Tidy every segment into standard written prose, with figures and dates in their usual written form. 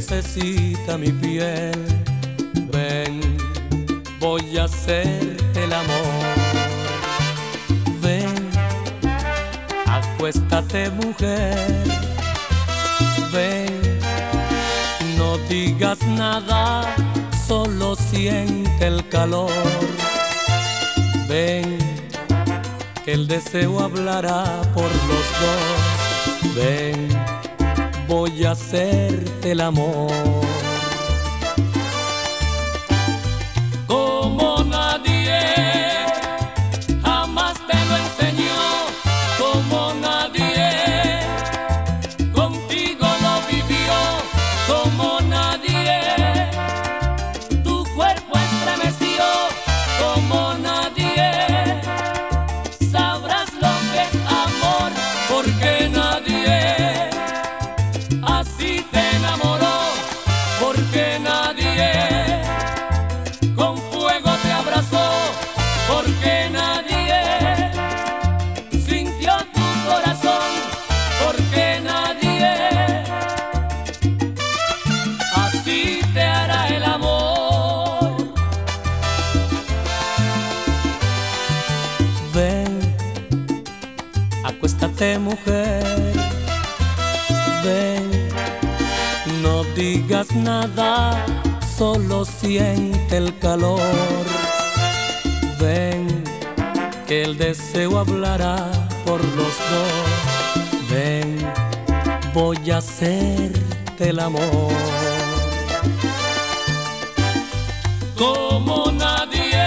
necesita mi piel. Ven, voy a hacerte el amor. Ven, acuéstate mujer. Ven, no digas nada, solo siente el calor. Ven, que el deseo hablará por los dos. Ven, voy a hacerte el amor. Como nadie jamás te lo enseñó, como nadie contigo lo vivió, como nadie tu cuerpo estremeció, como nadie sabrás lo que es amor, porque nadie así te enamoró, porque nadie con fuego te abrazó, porque nadie sintió tu corazón, porque nadie así te hará el amor. Ven, acuéstate mujer. Ven, no digas nada, solo siente el calor. Ven, que el deseo hablará por los dos. Ven, voy a hacerte el amor. Como nadie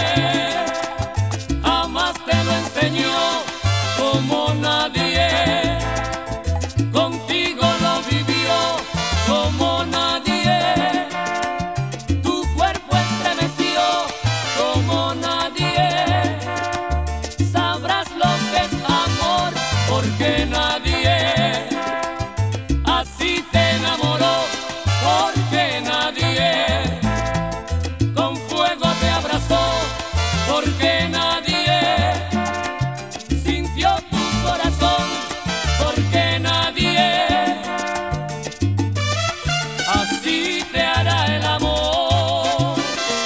jamás te lo enseñó, como nadie contigo lo vivió, como nadie tu cuerpo estremeció, como nadie sabrás lo que es amor, porque nadie así te enamoró, porque nadie con fuego te abrazó, porque nadie sintió tu corazón, porque nadie así te hará el amor.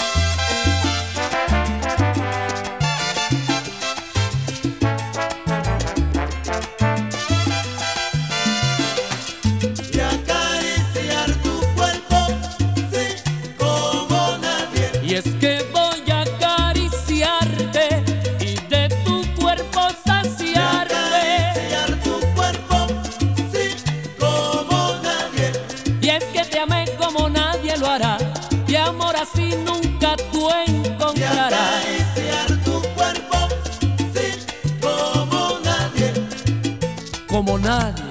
Y acariciar tu cuerpo, sí, como nadie. Y es que voy a acariciarte y de tu cuerpo Y saciarte. acariciar tu cuerpo, sí, como nadie. Y es que te amé como nadie lo hará, y amor así nunca tú Y encontrarás. acariciar tu cuerpo, sí, como nadie. Como nadie.